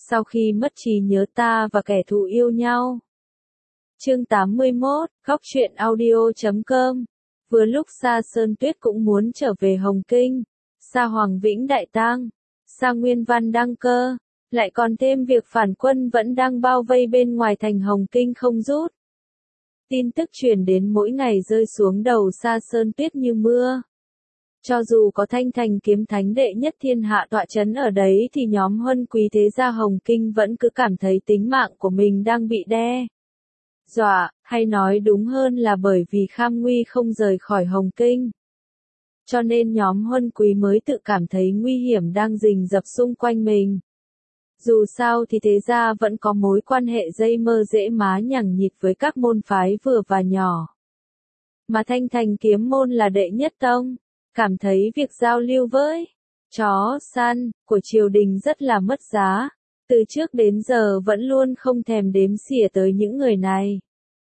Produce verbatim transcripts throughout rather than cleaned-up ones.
sau khi mất trí nhớ ta và kẻ thù yêu nhau. Chương tám mươi mốt, Góc truyện audio chấm com. Vừa lúc Sa Sơn Tuyết cũng muốn trở về Hồng Kinh, Sa Hoàng Vĩnh đại tang, Sa Nguyên Văn đăng cơ, lại còn thêm việc phản quân vẫn đang bao vây bên ngoài thành Hồng Kinh không rút. Tin tức truyền đến mỗi ngày rơi xuống đầu Sa Sơn Tuyết như mưa. Cho dù có Thanh Thành kiếm thánh đệ nhất thiên hạ tọa chấn ở đấy thì nhóm Huân Quý thế gia Hồng Kinh vẫn cứ cảm thấy tính mạng của mình đang bị đe dọa, hay nói đúng hơn là bởi vì Kham Nguy không rời khỏi Hồng Kinh. Cho nên nhóm Huân Quý mới tự cảm thấy nguy hiểm đang rình rập xung quanh mình. Dù sao thì thế gia vẫn có mối quan hệ dây mơ dễ má nhằng nhịt với các môn phái vừa và nhỏ. Mà Thanh Thành kiếm môn là đệ nhất tông, cảm thấy việc giao lưu với chó săn của triều đình rất là mất giá, từ trước đến giờ vẫn luôn không thèm đếm xỉa tới những người này.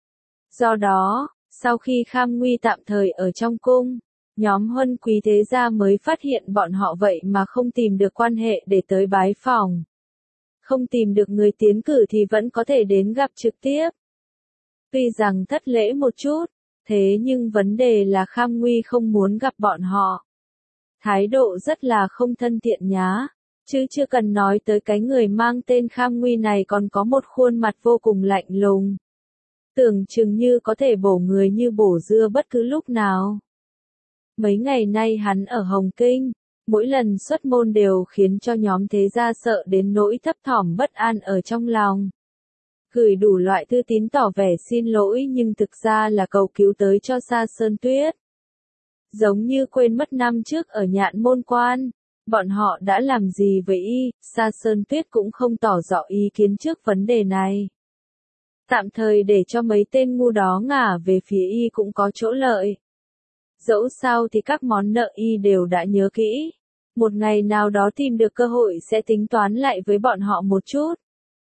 Do đó, sau khi Kham Nguy tạm thời ở trong cung, nhóm Huân Quý thế gia mới phát hiện bọn họ vậy mà không tìm được quan hệ để tới bái phỏng. Không tìm được người tiến cử thì vẫn có thể đến gặp trực tiếp. Tuy rằng thất lễ một chút, thế nhưng vấn đề là Kham Nguy không muốn gặp bọn họ. Thái độ rất là không thân thiện nhá, chứ chưa cần nói tới cái người mang tên Kham Nguy này còn có một khuôn mặt vô cùng lạnh lùng. Tưởng chừng như có thể bổ người như bổ dưa bất cứ lúc nào. Mấy ngày nay hắn ở Hồng Kinh, mỗi lần xuất môn đều khiến cho nhóm thế gia sợ đến nỗi thấp thỏm bất an ở trong lòng. Gửi đủ loại thư tín tỏ vẻ xin lỗi nhưng thực ra là cầu cứu tới cho Sa Sơn Tuyết. Giống như quên mất năm trước ở Nhạn Môn Quan, bọn họ đã làm gì với y, Sa Sơn Tuyết cũng không tỏ rõ ý kiến trước vấn đề này. Tạm thời để cho mấy tên ngu đó ngả về phía y cũng có chỗ lợi. Dẫu sao thì các món nợ y đều đã nhớ kỹ. Một ngày nào đó tìm được cơ hội sẽ tính toán lại với bọn họ một chút.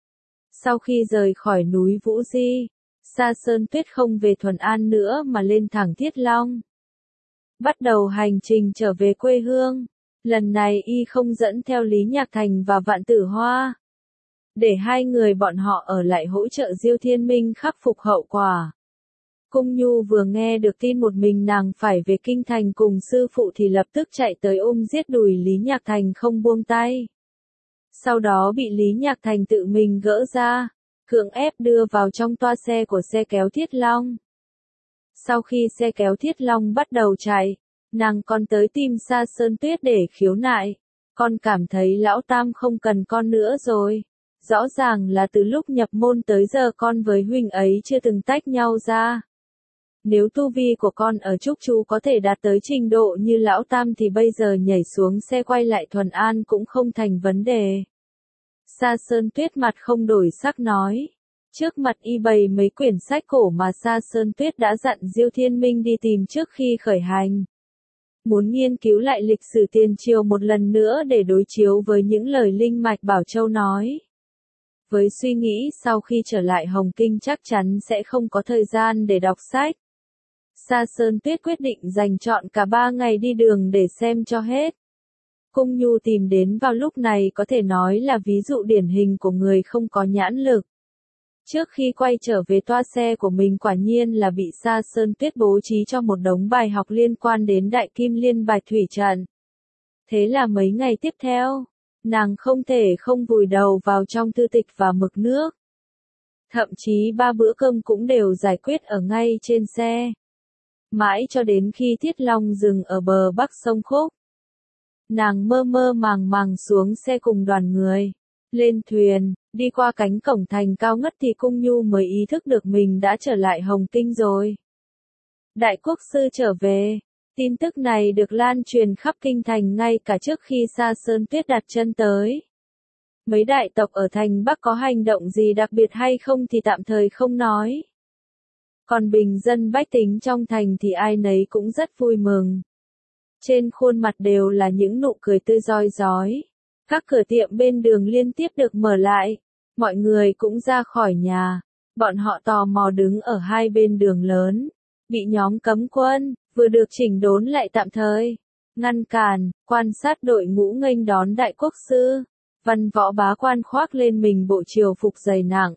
Sau khi rời khỏi núi Vũ Di, Sa Sơn Tuyết không về Thuần An nữa mà lên thẳng Thiết Long. Bắt đầu hành trình trở về quê hương. Lần này y không dẫn theo Lý Nhạc Thành và Vạn Tử Hoa. Để hai người bọn họ ở lại hỗ trợ Diêu Thiên Minh khắc phục hậu quả. Cung Nhu vừa nghe được tin một mình nàng phải về Kinh Thành cùng sư phụ thì lập tức chạy tới ôm giết đùi Lý Nhạc Thành không buông tay. Sau đó bị Lý Nhạc Thành tự mình gỡ ra, cưỡng ép đưa vào trong toa xe của xe kéo Thiết Long. Sau khi xe kéo Thiết Long bắt đầu chạy, nàng còn tới tìm Sa Sơn Tuyết để khiếu nại. Con cảm thấy lão tam không cần con nữa rồi. Rõ ràng là từ lúc nhập môn tới giờ con với huynh ấy chưa từng tách nhau ra. Nếu tu vi của con ở Trúc Chú có thể đạt tới trình độ như lão tam thì bây giờ nhảy xuống xe quay lại Thuần An cũng không thành vấn đề. Sa Sơn Tuyết mặt không đổi sắc nói. Trước mặt y bày mấy quyển sách cổ mà Sa Sơn Tuyết đã dặn Diêu Thiên Minh đi tìm trước khi khởi hành. Muốn nghiên cứu lại lịch sử tiền triều một lần nữa để đối chiếu với những lời Linh Mạch Bảo Châu nói. Với suy nghĩ sau khi trở lại Hồng Kinh chắc chắn sẽ không có thời gian để đọc sách. Sa Sơn Tuyết quyết định dành trọn cả ba ngày đi đường để xem cho hết. Cung Nhu tìm đến vào lúc này có thể nói là ví dụ điển hình của người không có nhãn lực. Trước khi quay trở về toa xe của mình quả nhiên là bị Sa Sơn Tuyết bố trí cho một đống bài học liên quan đến Đại Kim Liên Bạch Thủy Trận. Thế là mấy ngày tiếp theo, nàng không thể không vùi đầu vào trong thư tịch và mực nước. Thậm chí ba bữa cơm cũng đều giải quyết ở ngay trên xe. Mãi cho đến khi Thiết Long dừng ở bờ bắc sông Khúc. Nàng mơ mơ màng màng xuống xe cùng đoàn người. Lên thuyền, đi qua cánh cổng thành cao ngất thì Cung Nhu mới ý thức được mình đã trở lại Hồng Kinh rồi. Đại quốc sư trở về. Tin tức này được lan truyền khắp kinh thành ngay cả trước khi Sa Sơn Tuyết đặt chân tới. Mấy đại tộc ở thành Bắc có hành động gì đặc biệt hay không thì tạm thời không nói. Còn bình dân bách tính trong thành thì ai nấy cũng rất vui mừng. Trên khuôn mặt đều là những nụ cười tươi rói rói. Các cửa tiệm bên đường liên tiếp được mở lại. Mọi người cũng ra khỏi nhà. Bọn họ tò mò đứng ở hai bên đường lớn. Bị nhóm cấm quân, vừa được chỉnh đốn lại tạm thời. Ngăn cản, quan sát đội ngũ nghênh đón đại quốc sư. Văn võ bá quan khoác lên mình bộ triều phục dày nặng.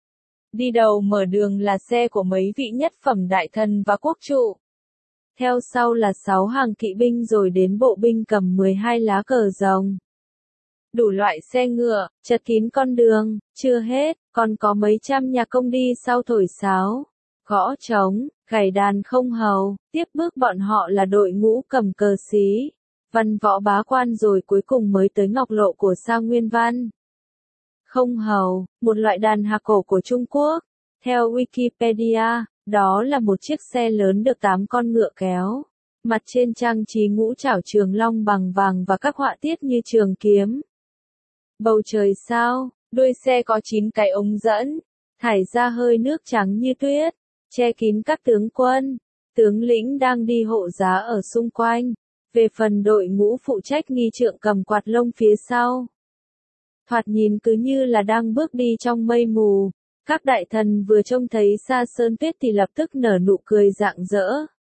Đi đầu mở đường là xe của mấy vị nhất phẩm đại thần và quốc trụ. Theo sau là sáu hàng kỵ binh rồi đến bộ binh cầm mười hai lá cờ rồng. Đủ loại xe ngựa, chật kín con đường, chưa hết, còn có mấy trăm nhà công đi sau thổi sáo, gõ trống, gảy đàn không hầu, tiếp bước bọn họ là đội ngũ cầm cờ xí, văn võ bá quan rồi cuối cùng mới tới ngọc lộ của Sa Nguyên Văn. Không hầu, một loại đàn hà cổ của Trung Quốc. Theo Wikipedia, đó là một chiếc xe lớn được tám con ngựa kéo. Mặt trên trang trí ngũ trảo trường long bằng vàng và các họa tiết như trường kiếm. Bầu trời sao, đuôi xe có chín cái ống dẫn, thải ra hơi nước trắng như tuyết, che kín các tướng quân, tướng lĩnh đang đi hộ giá ở xung quanh. Về phần đội ngũ phụ trách nghi trượng cầm quạt lông phía sau. Thoạt nhìn cứ như là đang bước đi trong mây mù. Các đại thần vừa trông thấy Sa Sơn Tuyết thì lập tức nở nụ cười rạng rỡ.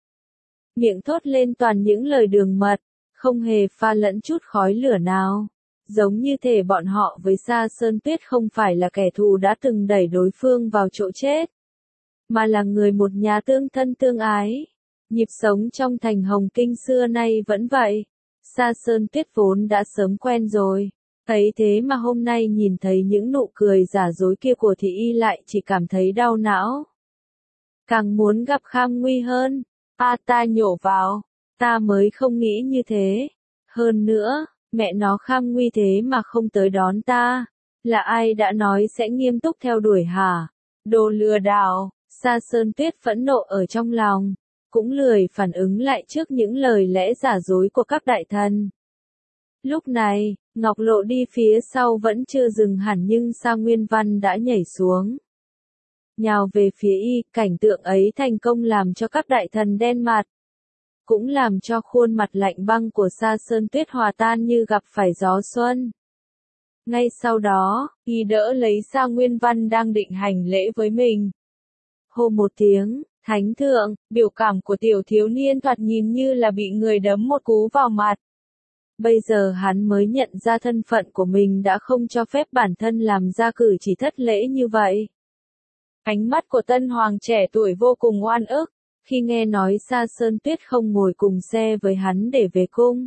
Miệng thốt lên toàn những lời đường mật, không hề pha lẫn chút khói lửa nào. Giống như thể bọn họ với Sa Sơn Tuyết không phải là kẻ thù đã từng đẩy đối phương vào chỗ chết, mà là người một nhà tương thân tương ái. Nhịp sống trong thành Hồng Kinh xưa nay vẫn vậy. Sa Sơn Tuyết vốn đã sớm quen rồi. Thấy thế mà hôm nay nhìn thấy những nụ cười giả dối kia của thị y lại chỉ cảm thấy đau não. Càng muốn gặp Kham Nguy hơn. A ta nhổ vào. Ta mới không nghĩ như thế. Hơn nữa, mẹ nó Kham Nguy thế mà không tới đón ta. Là ai đã nói sẽ nghiêm túc theo đuổi hả? Đồ lừa đảo. Sa Sơn Tuyết phẫn nộ ở trong lòng. Cũng lười phản ứng lại trước những lời lẽ giả dối của các đại thần. Lúc này, Ngọc Lộ đi phía sau vẫn chưa dừng hẳn nhưng Sa Nguyên Văn đã nhảy xuống. Nhào về phía y, cảnh tượng ấy thành công làm cho các đại thần đen mặt. Cũng làm cho khuôn mặt lạnh băng của Sa Sơn Tuyết hòa tan như gặp phải gió xuân. Ngay sau đó, y đỡ lấy Sa Nguyên Văn đang định hành lễ với mình. Hô một tiếng, thánh thượng, biểu cảm của tiểu thiếu niên thoạt nhìn như là bị người đấm một cú vào mặt. Bây giờ hắn mới nhận ra thân phận của mình đã không cho phép bản thân làm ra cử chỉ thất lễ như vậy. Ánh mắt của tân hoàng trẻ tuổi vô cùng oan ức, khi nghe nói Sa Sơn Tuyết không ngồi cùng xe với hắn để về cung.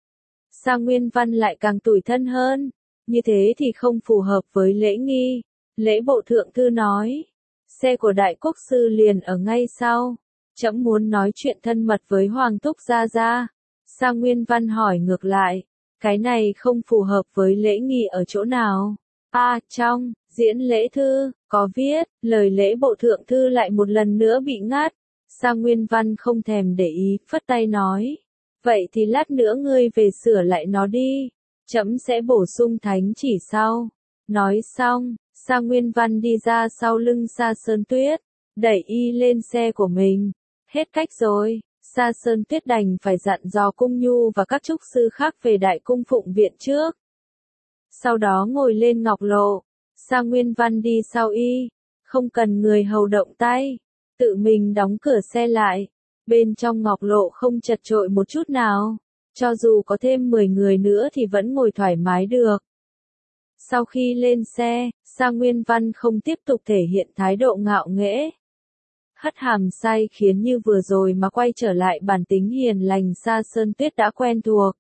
Sa Nguyên Văn lại càng tủi thân hơn, như thế thì không phù hợp với lễ nghi. Lễ bộ thượng thư nói, xe của đại quốc sư liền ở ngay sau, trẫm muốn nói chuyện thân mật với Hoàng Thúc Gia Gia. Sa Nguyên Văn hỏi ngược lại, cái này không phù hợp với lễ nghi ở chỗ nào? A, à, trong diễn lễ thư, có viết, lời lễ bộ thượng thư lại một lần nữa bị ngắt. Sa Nguyên Văn không thèm để ý, phất tay nói, vậy thì lát nữa ngươi về sửa lại nó đi, trẫm sẽ bổ sung thánh chỉ sau. Nói xong, Sa Nguyên Văn đi ra sau lưng Sa Sơn Tuyết, đẩy y lên xe của mình. Hết cách rồi. Sa Sơn Tuyết đành phải dặn dò Cung Nhu và các trúc sư khác về đại cung phụng viện trước. Sau đó ngồi lên ngọc lộ, Sa Nguyên Văn đi sau y, không cần người hầu động tay, tự mình đóng cửa xe lại. Bên trong ngọc lộ không chật chội một chút nào, cho dù có thêm mười người nữa thì vẫn ngồi thoải mái được. Sau khi lên xe, Sa Nguyên Văn không tiếp tục thể hiện thái độ ngạo nghễ. Hất hàm sai khiến như vừa rồi mà quay trở lại bản tính hiền lành Sa Sơn Tuyết đã quen thuộc.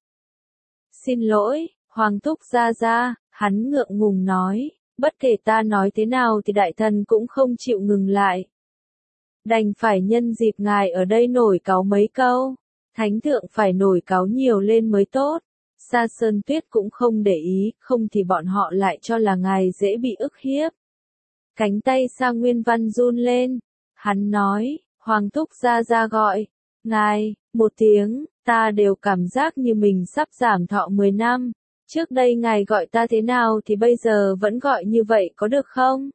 Xin lỗi, Hoàng Thúc Gia Gia, hắn ngượng ngùng nói, bất kể ta nói thế nào thì đại thần cũng không chịu ngừng lại. Đành phải nhân dịp ngài ở đây nổi cáu mấy câu, thánh thượng phải nổi cáu nhiều lên mới tốt. Sa Sơn Tuyết cũng không để ý, không thì bọn họ lại cho là ngài dễ bị ức hiếp. Cánh tay Sa Nguyên Văn run lên. Hắn nói, Hoàng Thúc Gia Gia gọi, ngài, một tiếng, ta đều cảm giác như mình sắp giảm thọ mười năm. Trước đây ngài gọi ta thế nào thì bây giờ vẫn gọi như vậy có được không?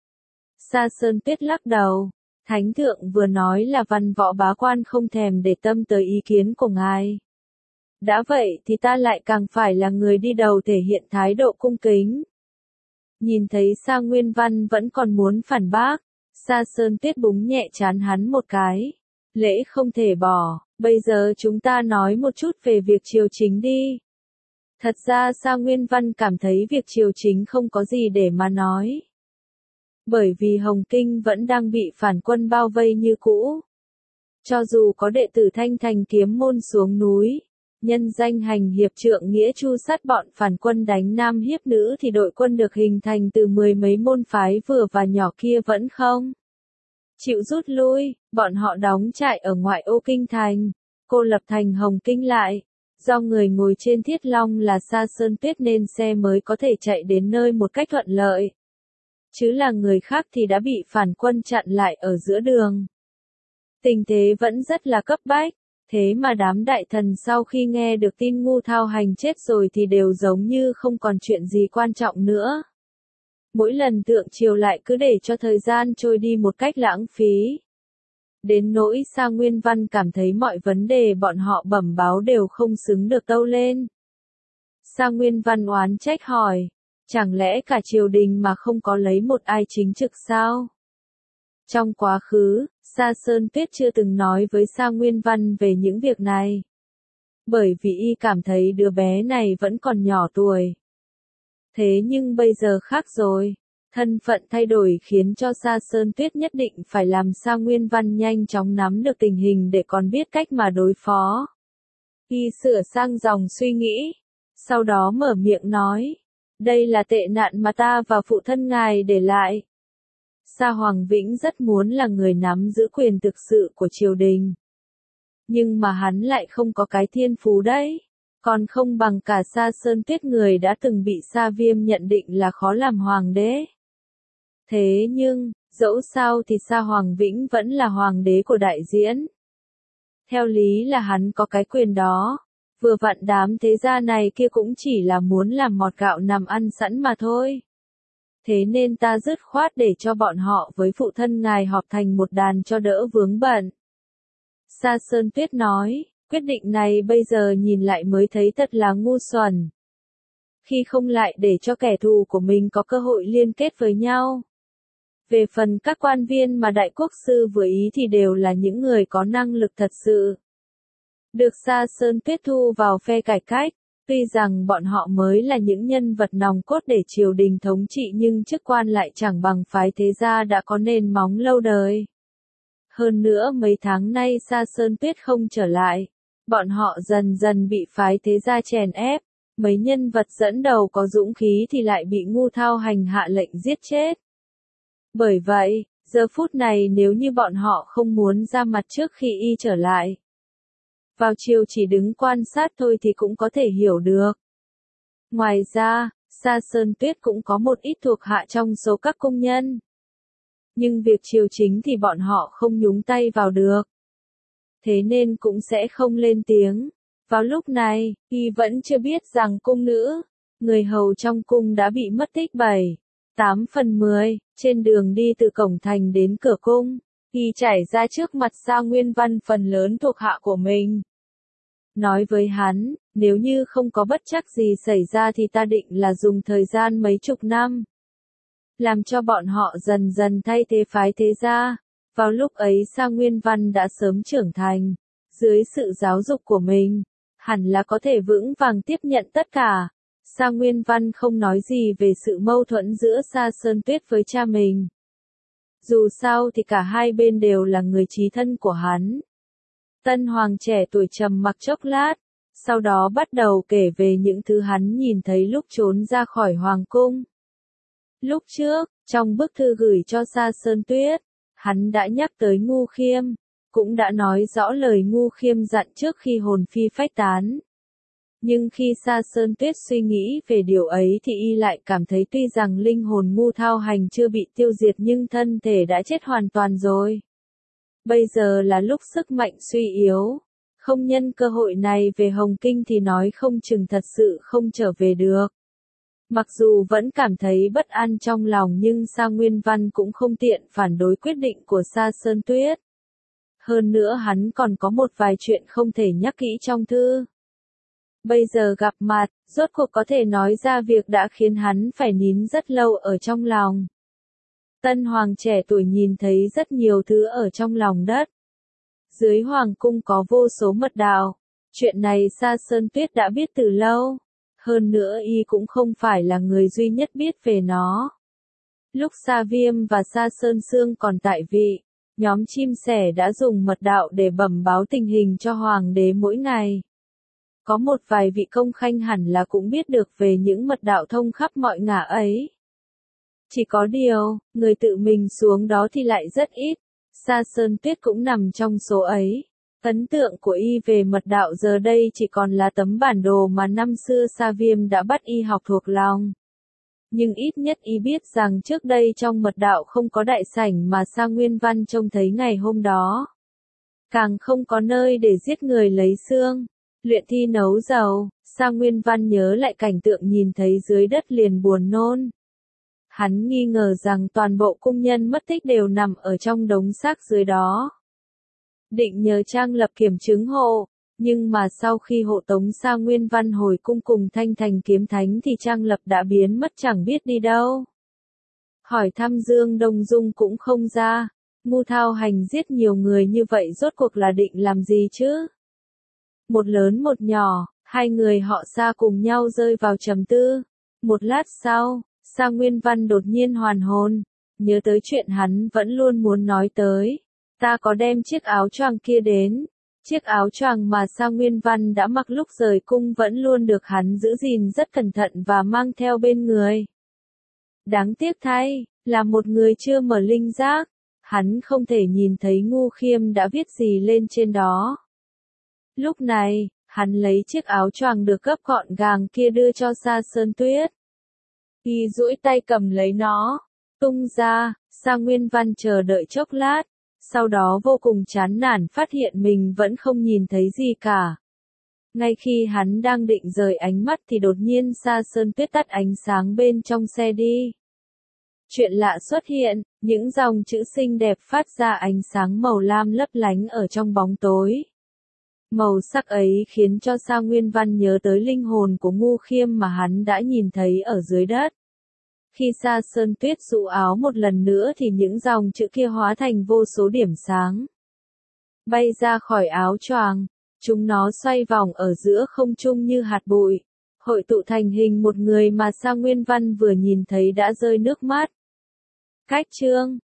Sa Sơn Tuyết lắc đầu, thánh thượng vừa nói là văn võ bá quan không thèm để tâm tới ý kiến của ngài. Đã vậy thì ta lại càng phải là người đi đầu thể hiện thái độ cung kính. Nhìn thấy Sa Nguyên Văn vẫn còn muốn phản bác. Sa Sơn Tuyết búng nhẹ trán hắn một cái. Lễ không thể bỏ, bây giờ chúng ta nói một chút về việc triều chính đi. Thật ra Sa Nguyên Văn cảm thấy việc triều chính không có gì để mà nói. Bởi vì Hồng Kinh vẫn đang bị phản quân bao vây như cũ. Cho dù có đệ tử Thanh Thành Kiếm Môn xuống núi, nhân danh hành hiệp trượng nghĩa chu sát bọn phản quân đánh nam hiếp nữ thì đội quân được hình thành từ mười mấy môn phái vừa và nhỏ kia vẫn không chịu rút lui, bọn họ đóng trại ở ngoại ô kinh thành, cô lập thành Hồng Kinh lại. Do người ngồi trên Thiết Long là Sa Sơn Tuyết nên xe mới có thể chạy đến nơi một cách thuận lợi. Chứ là người khác thì đã bị phản quân chặn lại ở giữa đường. Tình thế vẫn rất là cấp bách, thế mà đám đại thần sau khi nghe được tin Ngu Thao Hành chết rồi thì đều giống như không còn chuyện gì quan trọng nữa. Mỗi lần thượng triều lại cứ để cho thời gian trôi đi một cách lãng phí. Đến nỗi Sa Nguyên Văn cảm thấy mọi vấn đề bọn họ bẩm báo đều không xứng được tâu lên. Sa Nguyên Văn oán trách hỏi, chẳng lẽ cả triều đình mà không có lấy một ai chính trực sao? Trong quá khứ, Sa Sơn Tuyết chưa từng nói với Sa Nguyên Văn về những việc này. Bởi vì y cảm thấy đứa bé này vẫn còn nhỏ tuổi. Thế nhưng bây giờ khác rồi. Thân phận thay đổi khiến cho Sa Sơn Tuyết nhất định phải làm Sa Nguyên Văn nhanh chóng nắm được tình hình để còn biết cách mà đối phó. Y sửa sang dòng suy nghĩ, sau đó mở miệng nói, đây là tệ nạn mà ta và phụ thân ngài để lại. Sa Hoàng Vĩnh rất muốn là người nắm giữ quyền thực sự của triều đình. Nhưng mà hắn lại không có cái thiên phú đấy. Còn không bằng cả Sa Sơn Tuyết người đã từng bị Sa Viêm nhận định là khó làm hoàng đế. Thế nhưng, dẫu sao thì Sa Hoàng Vĩnh vẫn là hoàng đế của đại diễn. Theo lý là hắn có cái quyền đó. Vừa vặn đám thế gia này kia cũng chỉ là muốn làm mọt gạo nằm ăn sẵn mà thôi. Thế nên ta dứt khoát để cho bọn họ với phụ thân ngài họp thành một đàn cho đỡ vướng bận. Sa Sơn Tuyết nói, quyết định này bây giờ nhìn lại mới thấy thật là ngu xuẩn. Khi không lại để cho kẻ thù của mình có cơ hội liên kết với nhau. Về phần các quan viên mà đại quốc sư vừa ý thì đều là những người có năng lực thật sự. Được Sa Sơn Tuyết thu vào phe cải cách, tuy rằng bọn họ mới là những nhân vật nòng cốt để triều đình thống trị nhưng chức quan lại chẳng bằng phái thế gia đã có nền móng lâu đời. Hơn nữa mấy tháng nay Sa Sơn Tuyết không trở lại, bọn họ dần dần bị phái thế gia chèn ép, mấy nhân vật dẫn đầu có dũng khí thì lại bị Ngu Thao Hành hạ lệnh giết chết. Bởi vậy, giờ phút này nếu như bọn họ không muốn ra mặt trước khi y trở lại, vào chiều chỉ đứng quan sát thôi thì cũng có thể hiểu được. Ngoài ra, Sa Sơn Tuyết cũng có một ít thuộc hạ trong số các công nhân. Nhưng việc triều chính thì bọn họ không nhúng tay vào được. Thế nên cũng sẽ không lên tiếng. Vào lúc này, y vẫn chưa biết rằng cung nữ, người hầu trong cung đã bị mất tích bảy, tám phần mười, trên đường đi từ cổng thành đến cửa cung. Y chảy ra trước mặt Sa Nguyên Văn phần lớn thuộc hạ của mình. Nói với hắn, nếu như không có bất trắc gì xảy ra thì ta định là dùng thời gian mấy chục năm. Làm cho bọn họ dần dần thay thế phái thế gia. Vào lúc ấy Sa Nguyên Văn đã sớm trưởng thành. Dưới sự giáo dục của mình, hẳn là có thể vững vàng tiếp nhận tất cả. Sa Nguyên Văn không nói gì về sự mâu thuẫn giữa Sa Sơn Tuyết với cha mình. Dù sao thì cả hai bên đều là người chí thân của hắn. Tân Hoàng trẻ tuổi trầm mặc chốc lát, sau đó bắt đầu kể về những thứ hắn nhìn thấy lúc trốn ra khỏi Hoàng cung. Lúc trước, trong bức thư gửi cho Sa Sơn Tuyết, hắn đã nhắc tới Ngu Khiêm, cũng đã nói rõ lời Ngu Khiêm dặn trước khi hồn phi phách tán. Nhưng khi Sa Sơn Tuyết suy nghĩ về điều ấy thì y lại cảm thấy tuy rằng linh hồn Ngu Thao Hành chưa bị tiêu diệt nhưng thân thể đã chết hoàn toàn rồi. Bây giờ là lúc sức mạnh suy yếu, không nhân cơ hội này về Hồng Kinh thì nói không chừng thật sự không trở về được. Mặc dù vẫn cảm thấy bất an trong lòng nhưng Sa Nguyên Văn cũng không tiện phản đối quyết định của Sa Sơn Tuyết. Hơn nữa hắn còn có một vài chuyện không thể nhắc kỹ trong thư. Bây giờ gặp mặt, rốt cuộc có thể nói ra việc đã khiến hắn phải nín rất lâu ở trong lòng. Tân Hoàng trẻ tuổi nhìn thấy rất nhiều thứ ở trong lòng đất. Dưới Hoàng cung có vô số mật đạo. Chuyện này Sa Sơn Tuyết đã biết từ lâu. hơn nữa y cũng không phải là người duy nhất biết về nó. Lúc Sa Viêm và Sa Sơn Sương còn tại vị, nhóm chim sẻ đã dùng mật đạo để bẩm báo tình hình cho hoàng đế mỗi ngày. Có một vài vị công khanh hẳn là cũng biết được về những mật đạo thông khắp mọi ngả ấy. Chỉ có điều, người tự mình xuống đó thì lại rất ít. Sa Sơn Tuyết cũng nằm trong số ấy. Ấn tượng của y về mật đạo giờ đây chỉ còn là tấm bản đồ mà năm xưa Sa Viêm đã bắt y học thuộc lòng. Nhưng ít nhất y biết rằng trước đây trong mật đạo không có đại sảnh mà Sa Nguyên Văn trông thấy ngày hôm đó. Càng không có nơi để giết người lấy xương, luyện thi nấu dầu. Sa Nguyên Văn nhớ lại cảnh tượng nhìn thấy dưới đất liền buồn nôn. Hắn nghi ngờ rằng toàn bộ cung nhân mất tích đều nằm ở trong đống xác dưới đó. Định nhờ Trang Lập kiểm chứng hộ, nhưng mà sau khi hộ tống Sa Nguyên Văn hồi cung cùng Thanh Thành kiếm thánh thì Trang Lập đã biến mất chẳng biết đi đâu. Hỏi thăm Dương Đông Dung cũng không ra, Ngu Thao Hành giết nhiều người như vậy rốt cuộc là định làm gì chứ? Một lớn một nhỏ, hai người họ Sa cùng nhau rơi vào trầm tư. Một lát sau, Sa Nguyên Văn đột nhiên hoàn hồn, nhớ tới chuyện hắn vẫn luôn muốn nói tới. Ta có đem chiếc áo choàng kia đến. Chiếc áo choàng mà Sa Nguyên Văn đã mặc lúc rời cung vẫn luôn được hắn giữ gìn rất cẩn thận và mang theo bên người. Đáng tiếc thay, là một người chưa mở linh giác, hắn không thể nhìn thấy Ngu Khiêm đã viết gì lên trên đó. Lúc này, hắn lấy chiếc áo choàng được gấp gọn gàng kia đưa cho Sa Sơn Tuyết. Y duỗi tay cầm lấy nó, tung ra. Sa Nguyên Văn chờ đợi chốc lát, sau đó vô cùng chán nản phát hiện mình vẫn không nhìn thấy gì cả. Ngay khi hắn đang định rời ánh mắt thì đột nhiên Sa Sơn Tuyết tắt ánh sáng bên trong xe đi. Chuyện lạ xuất hiện, những dòng chữ xinh đẹp phát ra ánh sáng màu lam lấp lánh ở trong bóng tối. Màu sắc ấy khiến cho Sa Nguyên Văn nhớ tới linh hồn của Ngu Khiêm mà hắn đã nhìn thấy ở dưới đất. Khi Sa Sơn Tuyết rũ áo một lần nữa thì những dòng chữ kia hóa thành vô số điểm sáng. Bay ra khỏi áo choàng, chúng nó xoay vòng ở giữa không trung như hạt bụi, hội tụ thành hình một người mà Sa Nguyên Văn vừa nhìn thấy đã rơi nước mắt. Cách chương